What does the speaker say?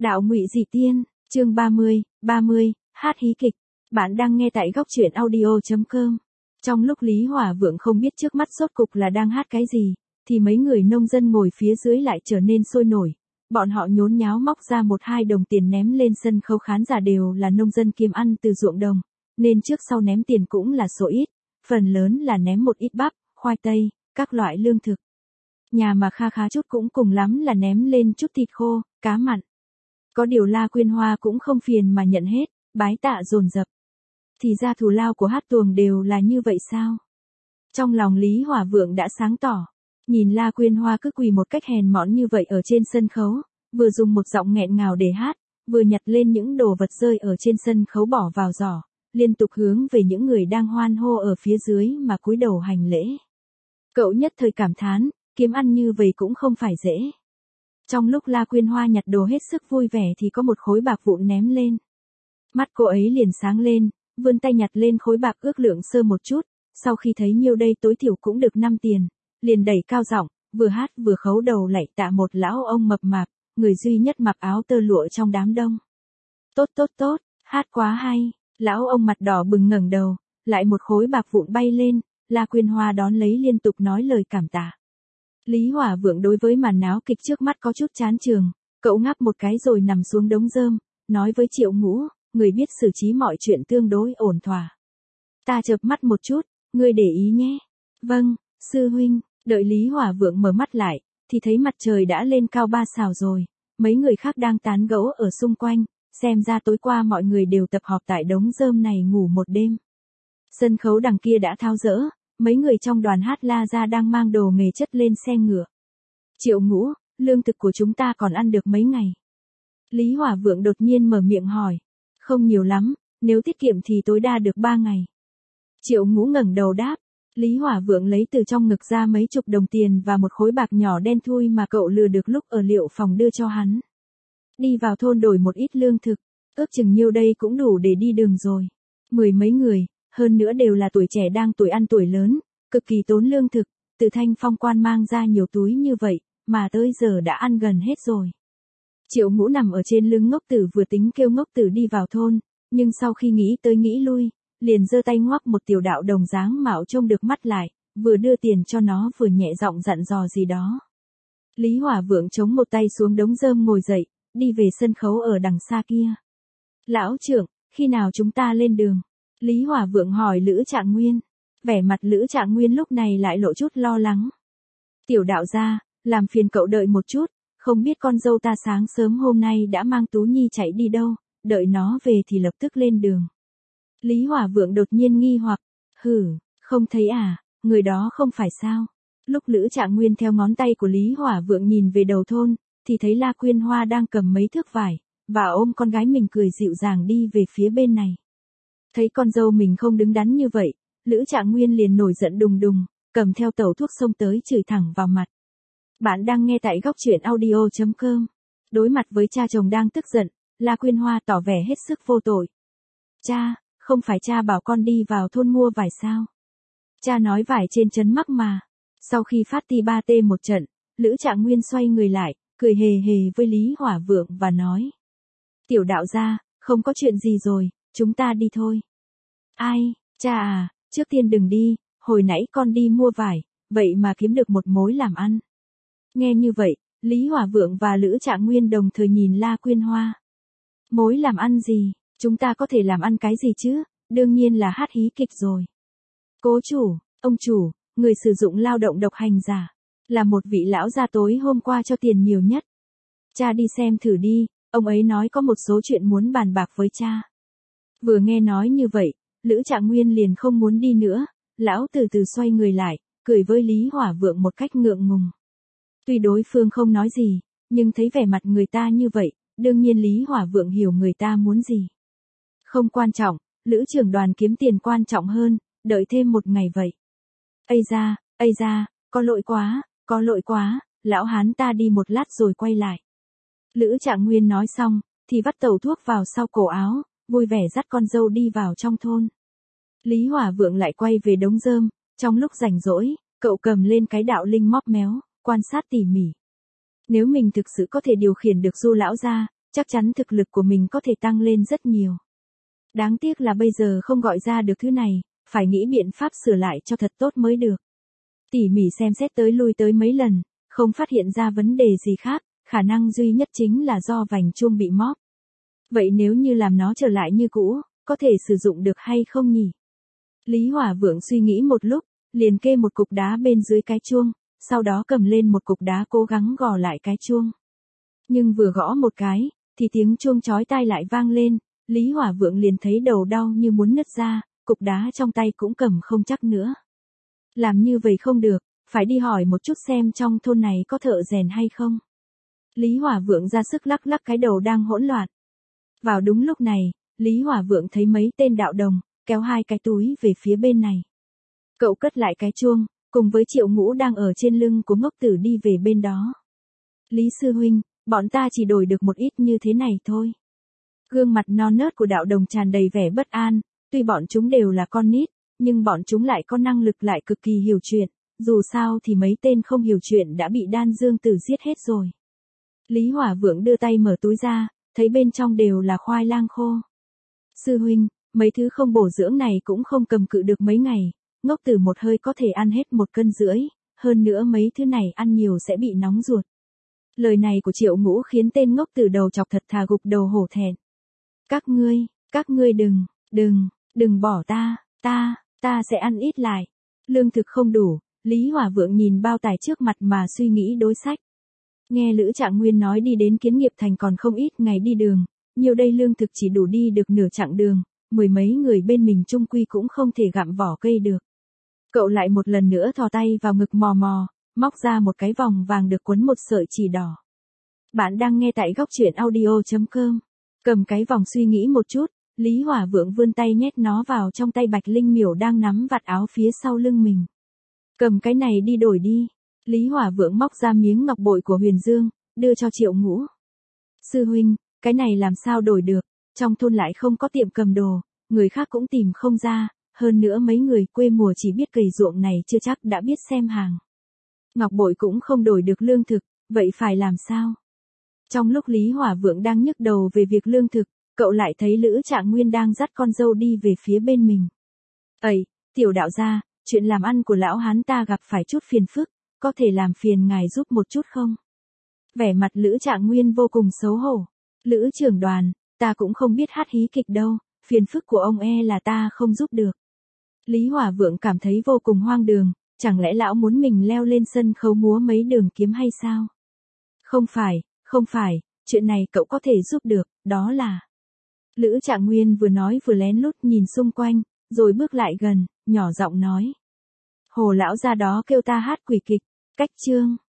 Đạo Ngụy Dị Tiên, chương 30, hát hí kịch. Bạn đang nghe tại góc truyện audio.com. Trong lúc Lý Hỏa Vượng không biết trước mắt rốt cục là đang hát cái gì, thì mấy người nông dân ngồi phía dưới lại trở nên sôi nổi. Bọn họ nhốn nháo móc ra 1-2 đồng tiền ném lên sân khấu, khán giả đều là nông dân kiếm ăn từ ruộng đồng, nên trước sau ném tiền cũng là số ít, phần lớn là ném một ít bắp, khoai tây, các loại lương thực. Nhà mà kha khá chút cũng cùng lắm là ném lên chút thịt khô, cá mặn. Có điều La Quyên Hoa cũng không phiền mà nhận hết, bái tạ dồn dập. Thì ra thù lao của hát tuồng đều là như vậy sao? Trong lòng Lý Hỏa Vượng đã sáng tỏ, nhìn La Quyên Hoa cứ quỳ một cách hèn mọn như vậy ở trên sân khấu, vừa dùng một giọng nghẹn ngào để hát, vừa nhặt lên những đồ vật rơi ở trên sân khấu bỏ vào giỏ, liên tục hướng về những người đang hoan hô ở phía dưới mà cúi đầu hành lễ. Cậu nhất thời cảm thán, kiếm ăn như vậy cũng không phải dễ. Trong lúc La Quyên Hoa nhặt đồ hết sức vui vẻ thì có một khối bạc vụn ném lên. Mắt cô ấy liền sáng lên, vươn tay nhặt lên khối bạc ước lượng sơ một chút, sau khi thấy nhiêu đây tối thiểu cũng được 5 tiền, liền đẩy cao giọng, vừa hát vừa khấu đầu lạy tạ một lão ông mập mạp, người duy nhất mặc áo tơ lụa trong đám đông. Tốt, hát quá hay. Lão ông mặt đỏ bừng ngẩng đầu, lại một khối bạc vụn bay lên, La Quyên Hoa đón lấy liên tục nói lời cảm tạ. Lý Hỏa Vượng đối với màn náo kịch trước mắt có chút chán chường, cậu ngáp một cái rồi nằm xuống đống rơm, nói với Triệu Ngũ, người biết xử trí mọi chuyện tương đối ổn thỏa. Ta chợp mắt một chút, ngươi để ý nhé. Vâng, sư huynh. Đợi Lý Hỏa Vượng mở mắt lại, thì thấy mặt trời đã lên cao 3 sào rồi, mấy người khác đang tán gẫu ở xung quanh, xem ra tối qua mọi người đều tập họp tại đống rơm này ngủ một đêm. Sân khấu đằng kia đã tháo dỡ, mấy người trong đoàn hát la ra đang mang đồ nghề chất lên xe ngựa. Triệu Ngũ, lương thực của chúng ta còn ăn được mấy ngày? Lý Hỏa Vượng đột nhiên mở miệng hỏi. Không nhiều lắm, nếu tiết kiệm thì tối đa được 3 ngày. Triệu Ngũ ngẩng đầu đáp. Lý Hỏa Vượng lấy từ trong ngực ra mấy chục đồng tiền và một khối bạc nhỏ đen thui mà cậu lừa được lúc ở liệu phòng đưa cho hắn. Đi vào thôn đổi một ít lương thực, ước chừng nhiêu đây cũng đủ để đi đường rồi. 10 mấy người, hơn nữa đều là tuổi trẻ đang tuổi ăn tuổi lớn, cực kỳ tốn lương thực, từ Thanh Phong quan mang ra nhiều túi như vậy, mà tới giờ đã ăn gần hết rồi. Triệu Ngũ nằm ở trên lưng Ngốc Tử vừa tính kêu Ngốc Tử đi vào thôn, nhưng sau khi nghĩ tới nghĩ lui, liền giơ tay ngoắc một tiểu đạo đồng dáng mạo trông được mắt lại, vừa đưa tiền cho nó vừa nhẹ giọng dặn dò gì đó. Lý Hỏa Vượng chống một tay xuống đống rơm ngồi dậy, đi về sân khấu ở đằng xa kia. Lão trưởng, khi nào chúng ta lên đường? Lý Hỏa Vượng hỏi Lữ Trạng Nguyên. Vẻ mặt Lữ Trạng Nguyên lúc này lại lộ chút lo lắng. Tiểu đạo gia, làm phiền cậu đợi một chút, không biết con dâu ta sáng sớm hôm nay đã mang Tú Nhi chạy đi đâu, đợi nó về thì lập tức lên đường. Lý Hỏa Vượng đột nhiên nghi hoặc, không thấy à, người đó không phải sao? Lúc Lữ Trạng Nguyên theo ngón tay của Lý Hỏa Vượng nhìn về đầu thôn, thì thấy La Quyên Hoa đang cầm mấy thước vải, và ôm con gái mình cười dịu dàng đi về phía bên này. Thấy con dâu mình không đứng đắn như vậy, Lữ Trạng Nguyên liền nổi giận đùng đùng, cầm theo tẩu thuốc xông tới chửi thẳng vào mặt. Bạn đang nghe tại góc truyện audio.com. Đối mặt với cha chồng đang tức giận, La Quyên Hoa tỏ vẻ hết sức vô tội. Cha, không phải cha bảo con đi vào thôn mua vải sao? Cha nói vải trên trấn mắc mà. Sau khi phát ti ba tê một trận, Lữ Trạng Nguyên xoay người lại, cười hề hề với Lý Hỏa Vượng và nói. Tiểu đạo gia, không có chuyện gì rồi, chúng ta đi thôi. Ai, cha à, trước tiên đừng đi, hồi nãy con đi mua vải, vậy mà kiếm được một mối làm ăn. Nghe như vậy, Lý Hỏa Vượng và Lữ Trạng Nguyên đồng thời nhìn La Quyên Hoa. Mối làm ăn gì, chúng ta có thể làm ăn cái gì chứ, đương nhiên là hát hí kịch rồi. Cố chủ, ông chủ, người sử dụng lao động độc hành giả, là một vị lão gia tối hôm qua cho tiền nhiều nhất. Cha đi xem thử đi, ông ấy nói có một số chuyện muốn bàn bạc với cha. Vừa nghe nói như vậy, Lữ Trạng Nguyên liền không muốn đi nữa, lão từ từ xoay người lại, cười với Lý Hỏa Vượng một cách ngượng ngùng. Tuy đối phương không nói gì, nhưng thấy vẻ mặt người ta như vậy, đương nhiên Lý Hỏa Vượng hiểu người ta muốn gì. Không quan trọng, Lữ trưởng đoàn kiếm tiền quan trọng hơn, đợi thêm một ngày vậy. Ây da, có lỗi quá, lão hán ta đi một lát rồi quay lại. Lữ Trạng Nguyên nói xong, thì vắt tẩu thuốc vào sau cổ áo, vui vẻ dắt con dâu đi vào trong thôn. Lý Hỏa Vượng lại quay về đống rơm, trong lúc rảnh rỗi, cậu cầm lên cái đạo linh móp méo, quan sát tỉ mỉ. Nếu mình thực sự có thể điều khiển được Du lão gia, chắc chắn thực lực của mình có thể tăng lên rất nhiều. Đáng tiếc là bây giờ không gọi ra được thứ này, phải nghĩ biện pháp sửa lại cho thật tốt mới được. Tỉ mỉ xem xét tới lui tới mấy lần, không phát hiện ra vấn đề gì khác, khả năng duy nhất chính là do vành chuông bị móp. Vậy nếu như làm nó trở lại như cũ, có thể sử dụng được hay không nhỉ? Lý Hỏa Vượng suy nghĩ một lúc, liền kê một cục đá bên dưới cái chuông, sau đó cầm lên một cục đá cố gắng gõ lại cái chuông. Nhưng vừa gõ một cái, thì tiếng chuông chói tai lại vang lên, Lý Hỏa Vượng liền thấy đầu đau như muốn nứt ra, cục đá trong tay cũng cầm không chắc nữa. Làm như vậy không được, phải đi hỏi một chút xem trong thôn này có thợ rèn hay không. Lý Hỏa Vượng ra sức lắc lắc cái đầu đang hỗn loạn. Vào đúng lúc này, Lý Hỏa Vượng thấy mấy tên đạo đồng, kéo hai cái túi về phía bên này. Cậu cất lại cái chuông, cùng với Triệu Ngũ đang ở trên lưng của Ngốc Tử đi về bên đó. Lý sư huynh, bọn ta chỉ đổi được một ít như thế này thôi. Gương mặt non nớt của đạo đồng tràn đầy vẻ bất an, tuy bọn chúng đều là con nít, nhưng bọn chúng lại có năng lực lại cực kỳ hiểu chuyện, dù sao thì mấy tên không hiểu chuyện đã bị Đan Dương Tử giết hết rồi. Lý Hỏa Vượng đưa tay mở túi ra, thấy bên trong đều là khoai lang khô. Sư huynh, mấy thứ không bổ dưỡng này cũng không cầm cự được mấy ngày, Ngốc Tử một hơi có thể ăn hết 1,5 cân, hơn nữa mấy thứ này ăn nhiều sẽ bị nóng ruột. Lời này của Triệu Ngũ khiến tên Ngốc Tử đầu chọc thật thà gục đầu hổ thẹn. Các ngươi đừng bỏ ta sẽ ăn ít lại. Lương thực không đủ, Lý Hỏa Vượng nhìn bao tải trước mặt mà suy nghĩ đối sách. Nghe Lữ Trạng Nguyên nói đi đến Kiến Nghiệp Thành còn không ít ngày đi đường, nhiều đây lương thực chỉ đủ đi được nửa chặng đường, mười mấy người bên mình chung quy cũng không thể gặm vỏ cây được. Cậu lại một lần nữa thò tay vào ngực mò mò, móc ra một cái vòng vàng được quấn một sợi chỉ đỏ. Bạn đang nghe tại góc truyện audio.com. Cầm cái vòng suy nghĩ một chút, Lý Hỏa Vượng vươn tay nhét nó vào trong tay Bạch Linh Miểu đang nắm vạt áo phía sau lưng mình. Cầm cái này đi đổi đi. Lý Hỏa Vượng móc ra miếng ngọc bội của Huyền Dương, đưa cho Triệu Ngũ. Sư huynh, cái này làm sao đổi được, trong thôn lại không có tiệm cầm đồ, người khác cũng tìm không ra, hơn nữa mấy người quê mùa chỉ biết cày ruộng này chưa chắc đã biết xem hàng. Ngọc bội cũng không đổi được lương thực, vậy phải làm sao? Trong lúc Lý Hỏa Vượng đang nhức đầu về việc lương thực, cậu lại thấy Lữ Trạng Nguyên đang dắt con dâu đi về phía bên mình. Ây, tiểu đạo gia, chuyện làm ăn của lão hán ta gặp phải chút phiền phức, có thể làm phiền ngài giúp một chút không? Vẻ mặt Lữ Trạng Nguyên vô cùng xấu hổ. Lữ trưởng đoàn, ta cũng không biết hát hí kịch đâu, phiền phức của ông là ta không giúp được. Lý Hỏa Vượng cảm thấy vô cùng hoang đường, chẳng lẽ lão muốn mình leo lên sân khấu múa mấy đường kiếm hay sao? Không phải, chuyện này cậu có thể giúp được, đó là... Lữ Trạng Nguyên vừa nói vừa lén lút nhìn xung quanh, rồi bước lại gần, nhỏ giọng nói. Hồ lão gia đó kêu ta hát quỷ kịch, cách chương.